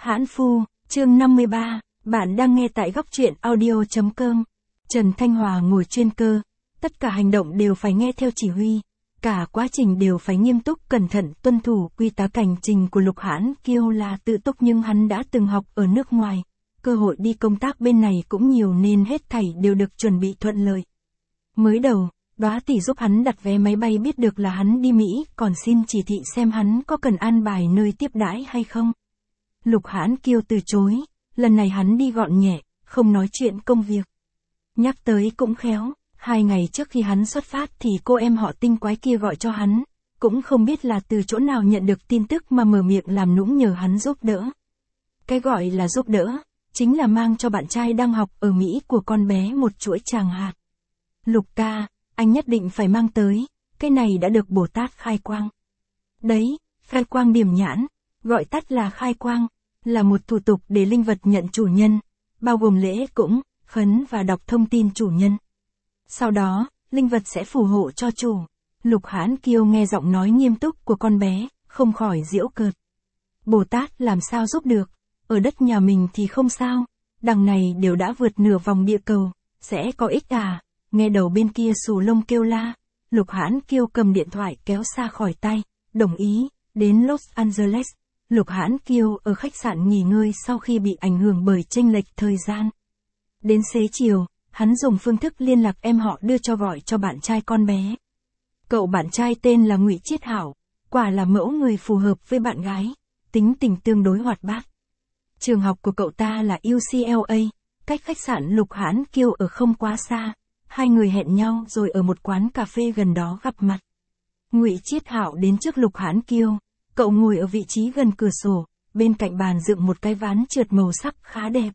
Hãn Phu, chương 53, bạn đang nghe tại góc truyện audio.com. Trần Thanh Hòa ngồi chuyên cơ, tất cả hành động đều phải nghe theo chỉ huy, cả quá trình đều phải nghiêm túc cẩn thận tuân thủ quy tắc hành trình của Lục Hãn Kiêu là tự túc, nhưng hắn đã từng học ở nước ngoài, cơ hội đi công tác bên này cũng nhiều nên hết thảy đều được chuẩn bị thuận lợi. Mới đầu, Đóa tỷ giúp hắn đặt vé máy bay, biết được là hắn đi Mỹ, còn xin chỉ thị xem hắn có cần an bài nơi tiếp đãi hay không. Lục Hãn Kiêu từ chối, lần này hắn đi gọn nhẹ, không nói chuyện công việc. Nhắc tới cũng khéo, 2 ngày trước khi hắn xuất phát thì cô em họ tinh quái kia gọi cho hắn, cũng không biết là từ chỗ nào nhận được tin tức mà mở miệng làm nũng nhờ hắn giúp đỡ. Cái gọi là giúp đỡ, chính là mang cho bạn trai đang học ở Mỹ của con bé một chuỗi tràng hạt. Lục ca, anh nhất định phải mang tới, cái này đã được Bồ Tát khai quang. Đấy, khai quang điểm nhãn, gọi tắt là khai quang, là một thủ tục để linh vật nhận chủ nhân, bao gồm lễ cúng, khấn và đọc thông tin chủ nhân. Sau đó, linh vật sẽ phù hộ cho chủ. Lục Hãn Kiêu nghe giọng nói nghiêm túc của con bé, không khỏi giễu cợt. Bồ Tát làm sao giúp được, ở đất nhà mình thì không sao, đằng này đều đã vượt nửa vòng địa cầu, sẽ có ích à? Nghe đầu bên kia xù lông kêu la, Lục Hãn Kiêu cầm điện thoại kéo xa khỏi tay, đồng ý. Đến Los Angeles, Lục Hãn Kiêu ở khách sạn nghỉ ngơi sau khi bị ảnh hưởng bởi chênh lệch thời gian. Đến xế chiều, hắn dùng phương thức liên lạc em họ đưa cho gọi cho bạn trai con bé. Cậu bạn trai tên là Ngụy Chiết Hảo, quả là mẫu người phù hợp với bạn gái, tính tình tương đối hoạt bát. Trường học của cậu ta là UCLA, cách khách sạn Lục Hãn Kiêu ở không quá xa. Hai người hẹn nhau rồi ở một quán cà phê gần đó gặp mặt. Ngụy Chiết Hảo đến trước Lục Hãn Kiêu, cậu ngồi ở vị trí gần cửa sổ, bên cạnh bàn dựng một cái ván trượt màu sắc khá đẹp.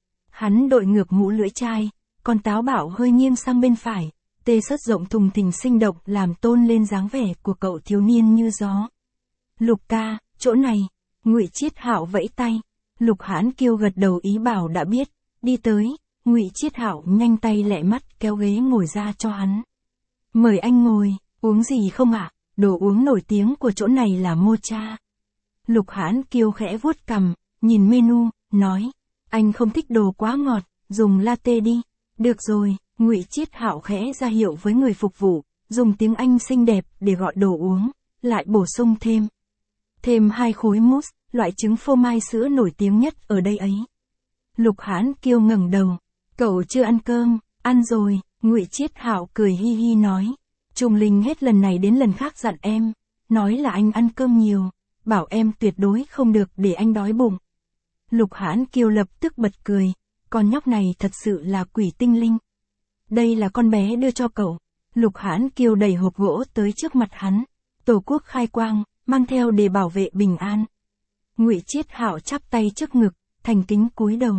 Hắn đội ngược mũ lưỡi chai, còn táo bảo hơi nghiêng sang bên phải, tê sớt rộng thùng thình sinh động làm tôn lên dáng vẻ của cậu thiếu niên như gió. Lục ca, chỗ này. Ngụy Chiết Hảo vẫy tay. Lục Hãn Kiêu gật đầu ý bảo đã biết, đi tới. Ngụy Chiết Hảo nhanh tay lẹ mắt kéo ghế ngồi ra cho hắn. Mời anh ngồi, uống gì không ạ? Đồ uống nổi tiếng của chỗ này là mocha. Lục Hãn Kiêu khẽ vuốt cằm, nhìn menu, nói, anh không thích đồ quá ngọt, dùng latte đi. Được rồi, Ngụy Chiết Hảo khẽ ra hiệu với người phục vụ, dùng tiếng Anh xinh đẹp để gọi đồ uống, lại bổ sung thêm 2 khối mousse, loại trứng phô mai sữa nổi tiếng nhất ở đây ấy. Lục Hãn Kiêu ngẩng đầu. Cậu chưa ăn cơm? Ăn rồi. Ngụy Chiết Hảo cười hi hi nói. Trùng Linh hết lần này đến lần khác dặn em, nói là anh ăn cơm nhiều, bảo em tuyệt đối không được để anh đói bụng. Lục Hãn Kiêu lập tức bật cười, con nhóc này thật sự là quỷ tinh linh. Đây là con bé đưa cho cậu. Lục Hãn Kiêu đẩy hộp gỗ tới trước mặt hắn. Tổ quốc khai quang, mang theo để bảo vệ bình an. Ngụy Chiết Hảo chắp tay trước ngực, thành kính cúi đầu.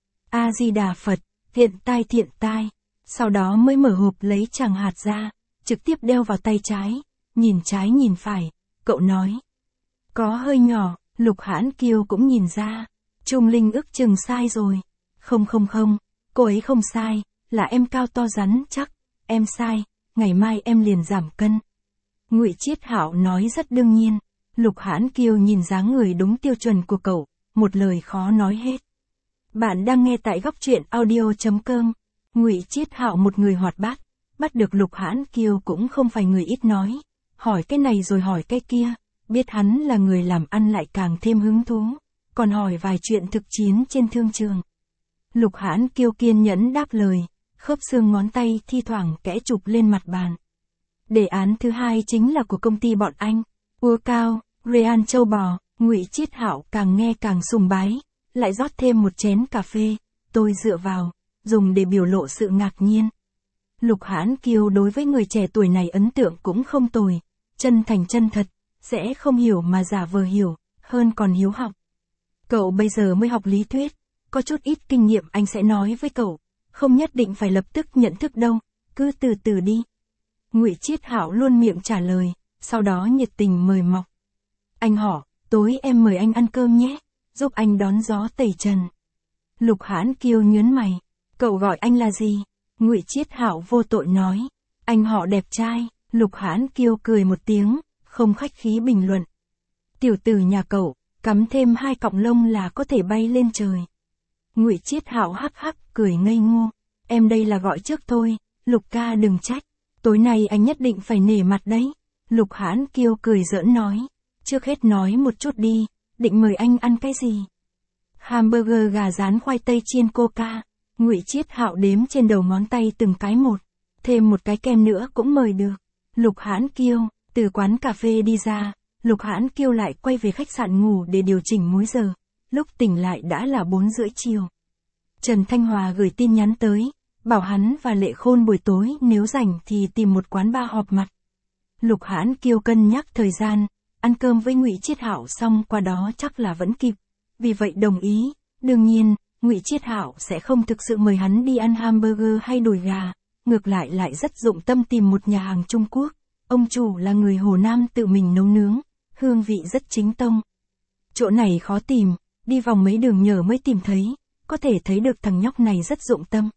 A Di Đà Phật. Thiện tai, sau đó mới mở hộp lấy tràng hạt ra, trực tiếp đeo vào tay trái, nhìn trái nhìn phải, cậu nói. Có hơi nhỏ, Lục Hãn Kiêu cũng nhìn ra, Trung Linh ước chừng sai rồi. Không, cô ấy không sai, là em cao to rắn chắc, em sai, ngày mai em liền giảm cân. Ngụy Chiết Hảo nói rất đương nhiên, Lục Hãn Kiêu nhìn dáng người đúng tiêu chuẩn của cậu, một lời khó nói hết. Bạn đang nghe tại góc truyện audio.com. Ngụy Chiết Hảo một người hoạt bát, bắt được Lục Hãn Kiêu cũng không phải người ít nói, hỏi cái này rồi hỏi cái kia, biết hắn là người làm ăn lại càng thêm hứng thú, còn hỏi vài chuyện thực chiến trên thương trường. Lục Hãn Kiêu kiên nhẫn đáp lời, khớp xương ngón tay thi thoảng kẽ chụp lên mặt bàn. Đề án thứ 2 chính là của công ty bọn anh, Ua Cao, Real Châu Bò. Ngụy Chiết Hảo càng nghe càng sùng bái. Lại rót thêm một chén cà phê, tôi dựa vào, dùng để biểu lộ sự ngạc nhiên. Lục Hãn Kiêu đối với người trẻ tuổi này ấn tượng cũng không tồi, chân thành chân thật, sẽ không hiểu mà giả vờ hiểu, hơn còn hiếu học. Cậu bây giờ mới học lý thuyết, có chút ít kinh nghiệm anh sẽ nói với cậu, không nhất định phải lập tức nhận thức đâu, cứ từ từ đi. Ngụy Chiết Hảo luôn miệng trả lời, sau đó nhiệt tình mời mọc. Anh họ, tối em mời anh ăn cơm nhé. Giúp anh đón gió tẩy trần. Lục Hãn Kiêu nhớn mày. Cậu gọi anh là gì? Ngụy Chiết Hảo vô tội nói. Anh họ đẹp trai. Lục Hãn Kiêu cười một tiếng, không khách khí bình luận. Tiểu tử nhà cậu, cắm thêm 2 cọng lông là có thể bay lên trời. Ngụy Chiết Hạo hắc hắc cười ngây ngô, em đây là gọi trước thôi, Lục ca đừng trách, tối nay anh nhất định phải nể mặt đấy. Lục Hãn Kiêu cười giỡn nói, trước hết nói một chút đi, định mời anh ăn cái gì? Hamburger gà rán khoai tây chiên coca. Ngụy Chiết Hạo đếm trên đầu ngón tay từng cái một, thêm một cái kem nữa cũng mời được. Lục Hãn Kiêu, từ quán cà phê đi ra, Lục Hãn Kiêu lại quay về khách sạn ngủ để điều chỉnh múi giờ, lúc tỉnh lại đã là 4:30 chiều. Trần Thanh Hòa gửi tin nhắn tới, bảo hắn và Lệ Khôn buổi tối nếu rảnh thì tìm một quán bar họp mặt. Lục Hãn Kiêu cân nhắc thời gian, ăn cơm với Ngụy Chiết Hạo xong qua đó chắc là vẫn kịp, vì vậy đồng ý. Đương nhiên, Ngụy Chiết Hạo sẽ không thực sự mời hắn đi ăn hamburger hay đùi gà, ngược lại rất dụng tâm tìm một nhà hàng Trung Quốc. Ông chủ là người Hồ Nam tự mình nấu nướng, hương vị rất chính tông. Chỗ này khó tìm, đi vòng mấy đường nhờ mới tìm thấy, có thể thấy được thằng nhóc này rất dụng tâm.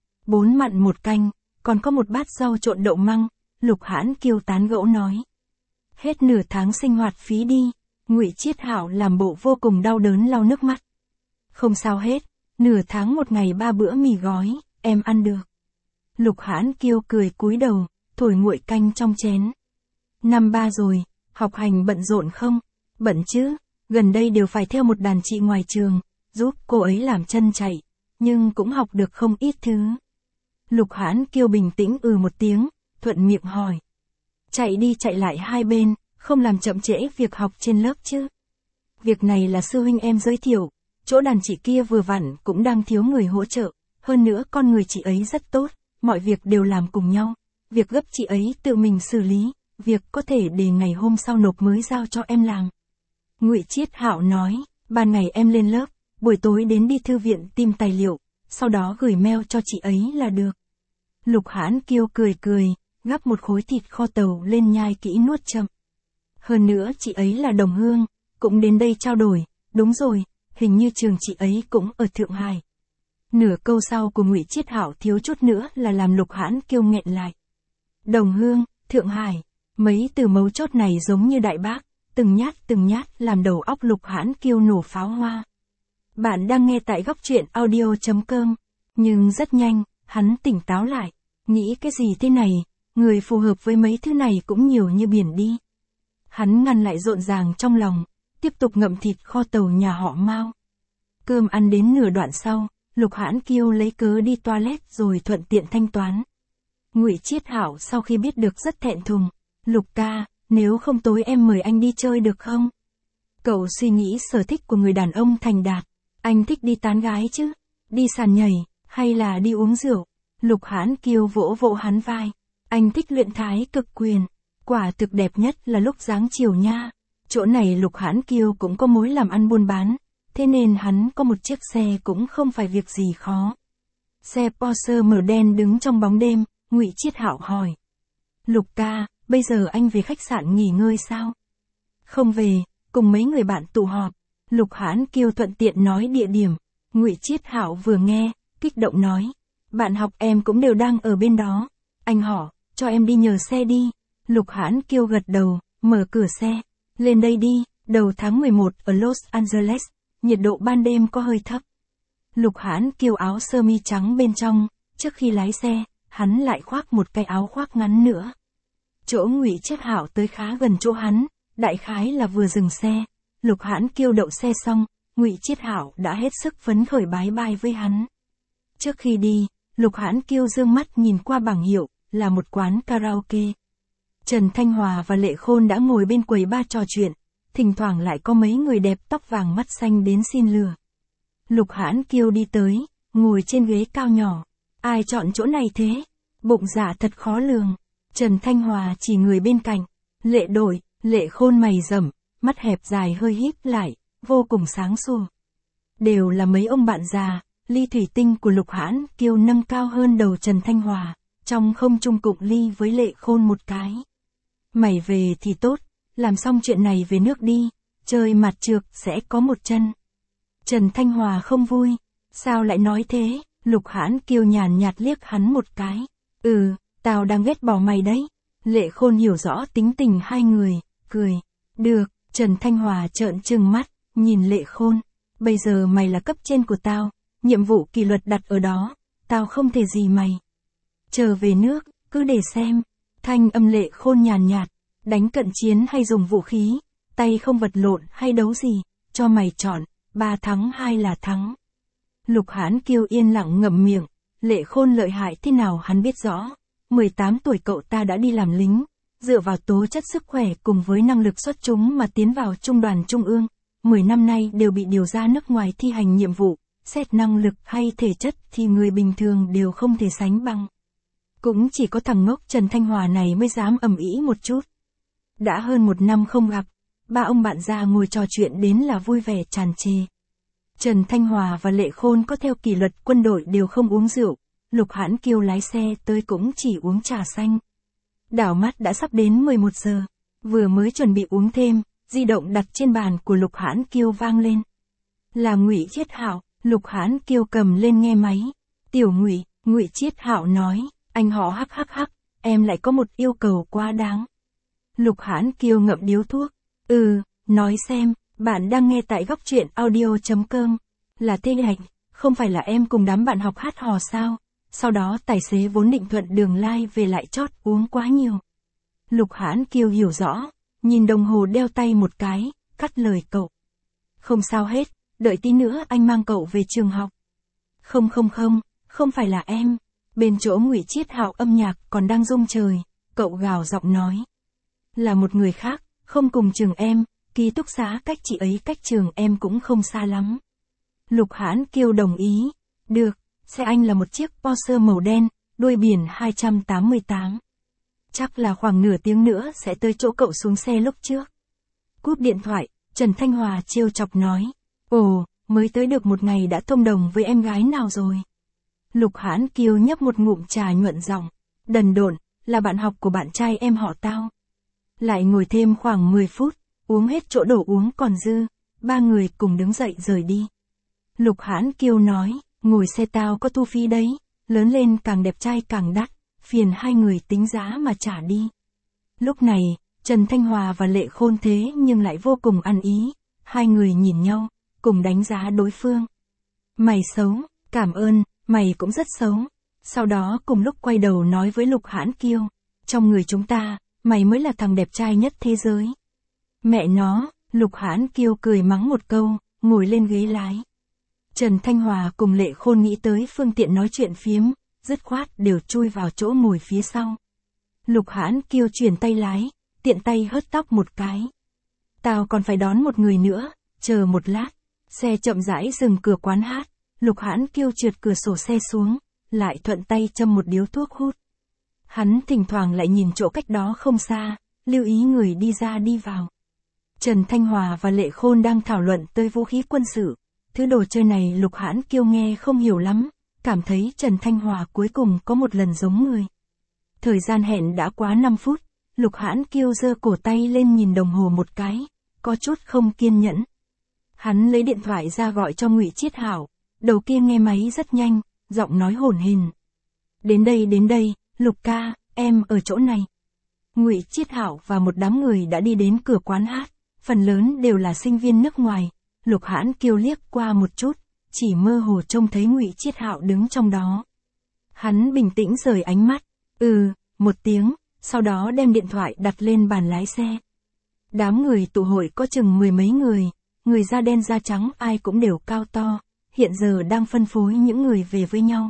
4 mặn 1 canh, còn có một bát rau trộn đậu măng. Lục Hãn Kiêu tán gẫu nói. Hết nửa tháng sinh hoạt phí đi. Ngụy Chiết Hạo làm bộ vô cùng đau đớn lau nước mắt. Không sao hết, nửa tháng một ngày 3 bữa mì gói, em ăn được. Lục Hãn Kiêu cười cúi đầu, thổi nguội canh trong chén. Năm 3 rồi, học hành bận rộn không? Bận chứ, gần đây đều phải theo một đàn chị ngoài trường, giúp cô ấy làm chân chạy, nhưng cũng học được không ít thứ. Lục Hãn Kiêu bình tĩnh một tiếng, thuận miệng hỏi. Chạy đi chạy lại hai bên, không làm chậm trễ việc học trên lớp chứ? Việc này là sư huynh em giới thiệu, chỗ đàn chị kia vừa vặn cũng đang thiếu người hỗ trợ, hơn nữa con người chị ấy rất tốt, mọi việc đều làm cùng nhau, việc gấp chị ấy tự mình xử lý, việc có thể để ngày hôm sau nộp mới giao cho em làm. Ngụy Chiết Hạo nói, ban ngày em lên lớp, buổi tối đến đi thư viện tìm tài liệu, sau đó gửi mail cho chị ấy là được. Lục Hãn Kiêu cười, gắp một khối thịt kho tàu lên nhai kỹ nuốt chậm. Hơn nữa chị ấy là đồng hương, cũng đến đây trao đổi, đúng rồi, hình như trường chị ấy cũng ở Thượng Hải. Nửa câu sau của Ngụy Chiết Hạo thiếu chút nữa là làm Lục Hãn Kiêu nghẹn lại. Đồng hương, Thượng Hải, mấy từ mấu chốt này giống như đại bác, từng nhát làm đầu óc Lục Hãn Kiêu nổ pháo hoa. Bạn đang nghe tại góc truyện audio.com, nhưng rất nhanh, hắn tỉnh táo lại, nghĩ cái gì thế này, người phù hợp với mấy thứ này cũng nhiều như biển đi. Hắn ngăn lại rộn ràng trong lòng, tiếp tục ngậm thịt kho tàu nhà họ Mao. Cơm ăn đến nửa đoạn sau, Lục Hãn Kiêu lấy cớ đi toilet rồi thuận tiện thanh toán. Ngụy Chiết Hạo sau khi biết được rất thẹn thùng, Lục ca, nếu không tối em mời anh đi chơi được không? Cậu suy nghĩ sở thích của người đàn ông thành đạt, anh thích đi tán gái chứ, đi sàn nhảy, hay là đi uống rượu? Lục Hãn Kiêu vỗ vỗ hắn vai, anh thích luyện thái cực quyền, quả thực đẹp nhất là lúc dáng chiều nha. Chỗ này Lục Hãn Kiêu cũng có mối làm ăn buôn bán, thế nên hắn có một chiếc xe cũng không phải việc gì khó. Xe Porsche màu đen đứng trong bóng đêm, Ngụy Chiết Hạo hỏi. Lục ca, bây giờ anh về khách sạn nghỉ ngơi sao? Không về, cùng mấy người bạn tụ họp. Lục Hãn Kiêu thuận tiện nói địa điểm. Ngụy Chiết Hạo vừa nghe, kích động nói. Bạn học em cũng đều đang ở bên đó. Anh hỏi, cho em đi nhờ xe đi. Lục Hãn Kiêu gật đầu, mở cửa xe. Lên đây đi, đầu tháng 11 ở Los Angeles, nhiệt độ ban đêm có hơi thấp. Lục Hãn Kiêu áo sơ mi trắng bên trong, trước khi lái xe, hắn lại khoác một cái áo khoác ngắn nữa. Chỗ Ngụy Chiết Hạo tới khá gần chỗ hắn, đại khái là vừa dừng xe. Lục Hãn Kiêu đậu xe xong, Ngụy Chiết Hạo đã hết sức phấn khởi bái bai với hắn. Trước khi đi, Lục Hãn Kiêu dương mắt nhìn qua bảng hiệu, là một quán karaoke. Trần Thanh Hòa và Lệ Khôn đã ngồi bên quầy bar trò chuyện, thỉnh thoảng lại có mấy người đẹp tóc vàng mắt xanh đến xin lừa. Lục Hãn Kiêu đi tới, ngồi trên ghế cao nhỏ. Ai chọn chỗ này thế? Bụng dạ thật khó lường. Trần Thanh Hòa chỉ người bên cạnh. Lệ Đội, Lệ Khôn mày rậm, mắt hẹp dài hơi híp lại, vô cùng sáng sủa. Đều là mấy ông bạn già, ly thủy tinh của Lục Hãn Kiêu nâng cao hơn đầu Trần Thanh Hòa, trong không trung cụng ly với Lệ Khôn một cái. Mày về thì tốt, làm xong chuyện này về nước đi, chơi mặt trược sẽ có một chân. Trần Thanh Hòa không vui, sao lại nói thế? Lục Hãn Kiêu nhàn nhạt liếc hắn một cái. Tao đang ghét bỏ mày đấy. Lệ Khôn hiểu rõ tính tình hai người, cười. Được, Trần Thanh Hòa trợn trừng mắt, nhìn Lệ Khôn. Bây giờ mày là cấp trên của tao, nhiệm vụ kỷ luật đặt ở đó, tao không thể gì mày. Trở về nước, cứ để xem. Thanh âm Lệ Khôn nhàn nhạt, đánh cận chiến hay dùng vũ khí, tay không vật lộn hay đấu gì, cho mày chọn, 3 thắng 2 là thắng. Lục Hãn Kiêu yên lặng ngậm miệng, Lệ Khôn lợi hại thế nào hắn biết rõ. 18 tuổi cậu ta đã đi làm lính, dựa vào tố chất sức khỏe cùng với năng lực xuất chúng mà tiến vào trung đoàn trung ương. 10 năm nay đều bị điều ra nước ngoài thi hành nhiệm vụ, xét năng lực hay thể chất thì người bình thường đều không thể sánh bằng. Cũng chỉ có thằng ngốc Trần Thanh Hòa này mới dám ầm ĩ một chút. Đã hơn 1 năm không gặp, ba ông bạn già ngồi trò chuyện đến là vui vẻ tràn trề. Trần Thanh Hòa và Lệ Khôn có theo kỷ luật quân đội đều không uống rượu, Lục Hãn Kiêu lái xe tới cũng chỉ uống trà xanh. Đảo mắt đã sắp đến 11 giờ, vừa mới chuẩn bị uống thêm, di động đặt trên bàn của Lục Hãn Kiêu vang lên. Là Ngụy Chiết Hạo. Lục Hãn Kiêu cầm lên nghe máy. Tiểu Ngụy, Ngụy Chiết Hạo nói, anh họ hắc, em lại có một yêu cầu quá đáng. Lục Hãn Kiêu ngậm điếu thuốc. Nói xem, bạn đang nghe tại góc truyện audio.com. Là Tê Hạch, không phải là em cùng đám bạn học hát hò sao? Sau đó tài xế vốn định thuận đường lai về lại chót uống quá nhiều. Lục Hãn Kiêu hiểu rõ, nhìn đồng hồ đeo tay một cái, cắt lời cậu. Không sao hết, đợi tí nữa anh mang cậu về trường học. Không phải là em. Bên chỗ Ngụy Chiết Hạo âm nhạc còn đang rung trời, cậu gào giọng nói. Là một người khác, không cùng trường em, ký túc xá cách chị ấy cách trường em cũng không xa lắm. Lục Hãn Kiêu đồng ý. Được, xe anh là một chiếc Porsche màu đen, đuôi biển 288. Chắc là khoảng nửa tiếng nữa sẽ tới chỗ cậu xuống xe lúc trước. Cúp điện thoại, Trần Thanh Hòa trêu chọc nói. Ồ, mới tới được một ngày đã thông đồng với em gái nào rồi? Lục Hãn Kiêu nhấp một ngụm trà nhuận giọng. Đần độn, là bạn học của bạn trai em họ tao. Lại ngồi thêm khoảng 10 phút, uống hết chỗ đồ uống còn dư, ba người cùng đứng dậy rời đi. Lục Hãn Kiêu nói, ngồi xe tao có thu phí đấy, lớn lên càng đẹp trai càng đắt, phiền hai người tính giá mà trả đi. Lúc này, Trần Thanh Hòa và Lệ Khôn thế nhưng lại vô cùng ăn ý, hai người nhìn nhau, cùng đánh giá đối phương. Mày xấu, cảm ơn, mày cũng rất xấu. Sau đó cùng lúc quay đầu nói với Lục Hãn Kiêu, trong người chúng ta, mày mới là thằng đẹp trai nhất thế giới. Mẹ nó, Lục Hãn Kiêu cười mắng một câu, ngồi lên ghế lái. Trần Thanh Hòa cùng Lệ Khôn nghĩ tới phương tiện nói chuyện phiếm, dứt khoát đều chui vào chỗ ngồi phía sau. Lục Hãn Kiêu chuyển tay lái, tiện tay hớt tóc một cái. Tao còn phải đón một người nữa, chờ một lát. Xe chậm rãi dừng cửa quán hát, Lục Hãn Kiêu trượt cửa sổ xe xuống, lại thuận tay châm một điếu thuốc hút. Hắn thỉnh thoảng lại nhìn chỗ cách đó không xa, lưu ý người đi ra đi vào. Trần Thanh Hòa và Lệ Khôn đang thảo luận tới vũ khí quân sự. Thứ đồ chơi này Lục Hãn Kiêu nghe không hiểu lắm, cảm thấy Trần Thanh Hòa cuối cùng có một lần giống người. Thời gian hẹn đã quá 5 phút, Lục Hãn Kiêu giơ cổ tay lên nhìn đồng hồ một cái, có chút không kiên nhẫn. Hắn lấy điện thoại ra gọi cho Ngụy Chiết Hạo, đầu kia nghe máy rất nhanh, giọng nói hổn hển. Đến đây, Lục ca, em ở chỗ này. Ngụy Chiết Hạo và một đám người đã đi đến cửa quán hát, phần lớn đều là sinh viên nước ngoài. Lục Hãn Kiêu liếc qua một chút, chỉ mơ hồ trông thấy Ngụy Chiết Hạo đứng trong đó. Hắn bình tĩnh rời ánh mắt, một tiếng, sau đó đem điện thoại đặt lên bàn lái xe. Đám người tụ hội có chừng 10 mấy người da đen da trắng ai cũng đều cao to, hiện giờ đang phân phối những người về với nhau.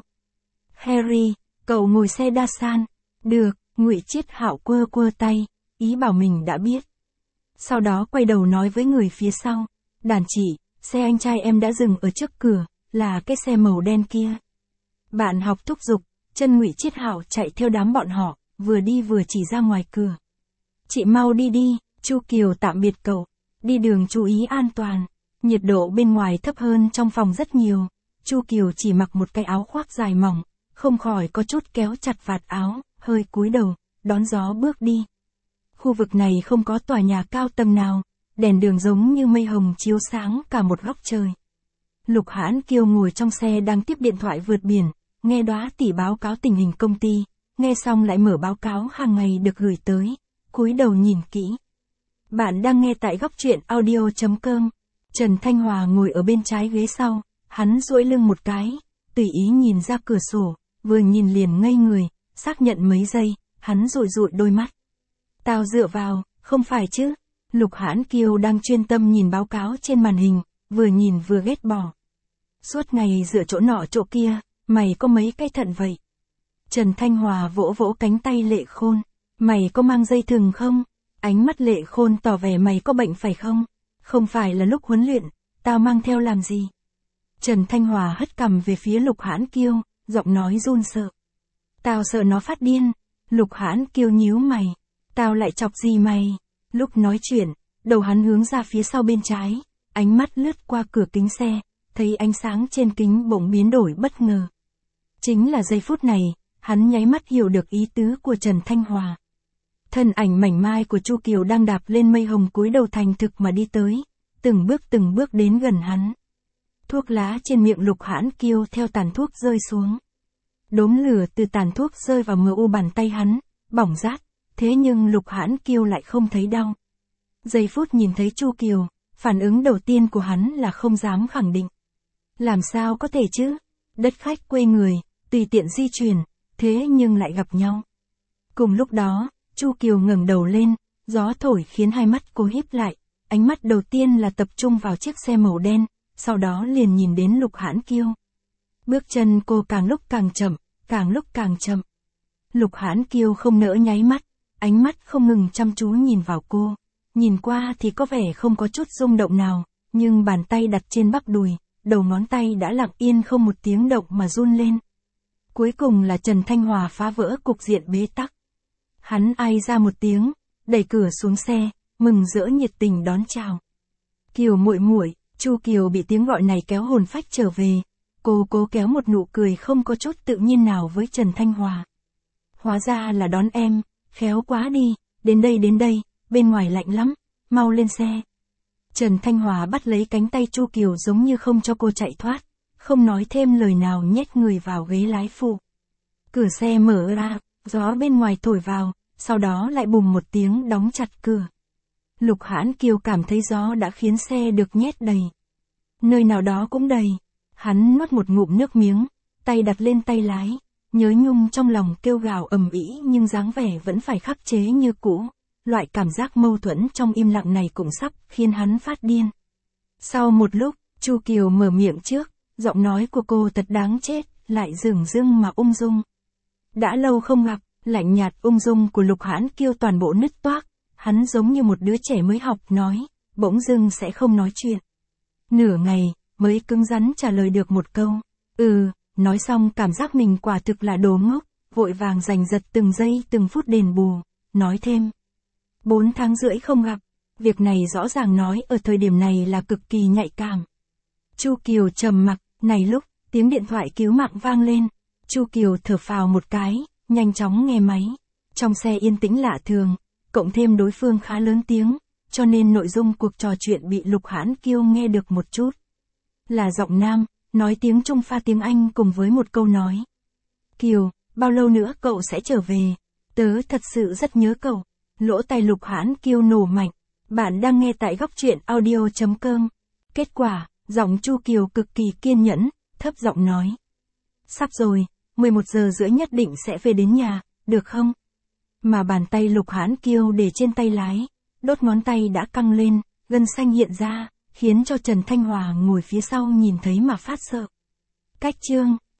Harry, cậu ngồi xe đa san. Được, Ngụy Chiết Hạo quơ tay, ý bảo mình đã biết. Sau đó quay đầu nói với người phía sau. Đàn chị, xe anh trai em đã dừng ở trước cửa, là cái xe màu đen kia. Bạn học thúc giục, chân Ngụy Chiết Hạo chạy theo đám bọn họ, vừa đi vừa chỉ ra ngoài cửa. Chị mau đi, Chu Kiều tạm biệt cậu. Đi đường chú ý an toàn. Nhiệt độ bên ngoài thấp hơn trong phòng rất nhiều. Chu Kiều chỉ mặc một cái áo khoác dài mỏng, không khỏi có chút kéo chặt vạt áo, hơi cúi đầu, đón gió bước đi. Khu vực này không có tòa nhà cao tầng nào, đèn đường giống như mây hồng chiếu sáng cả một góc trời. Lục Hãn Kiêu ngồi trong xe đang tiếp điện thoại vượt biển, nghe Đóa tỷ báo cáo tình hình công ty, nghe xong lại mở báo cáo hàng ngày được gửi tới, cúi đầu nhìn kỹ. Bạn đang nghe tại góc truyện audio.com. Trần Thanh Hòa ngồi ở bên trái ghế sau, hắn duỗi lưng một cái, tùy ý nhìn ra cửa sổ, vừa nhìn liền ngây người, xác nhận mấy giây, hắn dụi dụi đôi mắt. Tao dựa vào, không phải chứ? Lục Hãn Kiêu đang chuyên tâm nhìn báo cáo trên màn hình, vừa nhìn vừa ghét bỏ. Suốt ngày dựa chỗ nọ chỗ kia, mày có mấy cái thận vậy? Trần Thanh Hòa vỗ vỗ cánh tay Lệ Khôn, mày có mang dây thừng không? Ánh mắt Lệ Khôn tỏ vẻ mày có bệnh phải không? Không phải là lúc huấn luyện, tao mang theo làm gì? Trần Thanh Hòa hất cằm về phía Lục Hãn Kiêu, giọng nói run sợ. Tao sợ nó phát điên. Lục Hãn Kiêu nhíu mày. Tao lại chọc gì mày? Lúc nói chuyện, đầu hắn hướng ra phía sau bên trái, ánh mắt lướt qua cửa kính xe, thấy ánh sáng trên kính bỗng biến đổi bất ngờ. Chính là giây phút này, hắn nháy mắt hiểu được ý tứ của Trần Thanh Hòa. Thân ảnh mảnh mai của Chu Kiều đang đạp lên mây hồng cúi đầu thành thực mà đi tới, từng bước đến gần hắn. Thuốc lá trên miệng Lục Hãn Kiêu theo tàn thuốc rơi xuống. Đốm lửa từ tàn thuốc rơi vào mờ u bàn tay hắn, bỏng rát, thế nhưng Lục Hãn Kiêu lại không thấy đau. Giây phút nhìn thấy Chu Kiều, phản ứng đầu tiên của hắn là không dám khẳng định. Làm sao có thể chứ? Đất khách quê người, tùy tiện di chuyển, thế nhưng lại gặp nhau. Cùng lúc đó, Chu Kiều ngẩng đầu lên, gió thổi khiến hai mắt cô híp lại, ánh mắt đầu tiên là tập trung vào chiếc xe màu đen, sau đó liền nhìn đến Lục Hãn Kiêu. Bước chân cô càng lúc càng chậm, càng lúc càng chậm. Lục Hãn Kiêu không nỡ nháy mắt, ánh mắt không ngừng chăm chú nhìn vào cô. Nhìn qua thì có vẻ không có chút rung động nào, nhưng bàn tay đặt trên bắp đùi, đầu ngón tay đã lặng yên không một tiếng động mà run lên. Cuối cùng là Trần Thanh Hòa phá vỡ cục diện bế tắc. Hắn ai ra một tiếng, đẩy cửa xuống xe, mừng rỡ nhiệt tình đón chào. Kiều muội muội, Chu Kiều bị tiếng gọi này kéo hồn phách trở về. Cô cố kéo một nụ cười không có chút tự nhiên nào với Trần Thanh Hòa. Hóa ra là đón em, khéo quá đi, đến đây, bên ngoài lạnh lắm, mau lên xe. Trần Thanh Hòa bắt lấy cánh tay Chu Kiều giống như không cho cô chạy thoát, không nói thêm lời nào nhét người vào ghế lái phụ. Cửa xe mở ra, gió bên ngoài thổi vào, sau đó lại bùm một tiếng đóng chặt cửa. Lục Hãn Kiêu cảm thấy gió đã khiến xe được nhét đầy. Nơi nào đó cũng đầy. Hắn nuốt một ngụm nước miếng, tay đặt lên tay lái, nhớ nhung trong lòng kêu gào ầm ĩ nhưng dáng vẻ vẫn phải khắc chế như cũ. Loại cảm giác mâu thuẫn trong im lặng này cũng sắp khiến hắn phát điên. Sau một lúc, Chu Kiều mở miệng trước, giọng nói của cô thật đáng chết, lại dửng dưng mà ung dung. Đã lâu không gặp, lạnh nhạt ung dung của Lục Hãn Kiêu toàn bộ nứt toác, hắn giống như một đứa trẻ mới học nói, bỗng dưng sẽ không nói chuyện. Nửa ngày, mới cứng rắn trả lời được một câu. Nói xong cảm giác mình quả thực là đồ ngốc, vội vàng giành giật từng giây từng phút đền bù, nói thêm. 4 tháng rưỡi không gặp, việc này rõ ràng nói ở thời điểm này là cực kỳ nhạy cảm. Chu Kiều trầm mặc, này lúc, tiếng điện thoại cứu mạng vang lên. Chu Kiều thở phào một cái, nhanh chóng nghe máy. Trong xe yên tĩnh lạ thường, cộng thêm đối phương khá lớn tiếng, cho nên nội dung cuộc trò chuyện bị Lục Hãn Kiêu nghe được một chút. Là giọng nam, nói tiếng Trung pha tiếng Anh cùng với một câu nói. Kiều, bao lâu nữa cậu sẽ trở về? Tớ thật sự rất nhớ cậu. Lỗ tai Lục Hãn Kiêu nổ mạnh. Bạn đang nghe tại góc truyện audio.com. Kết quả, giọng Chu Kiều cực kỳ kiên nhẫn, thấp giọng nói. Sắp rồi, 11 giờ rưỡi nhất định sẽ về đến nhà, được không? Mà bàn tay Lục Hãn Kiêu để trên tay lái, đốt ngón tay đã căng lên, gân xanh hiện ra, khiến cho Trần Thanh Hòa ngồi phía sau nhìn thấy mà phát sợ. Cách chương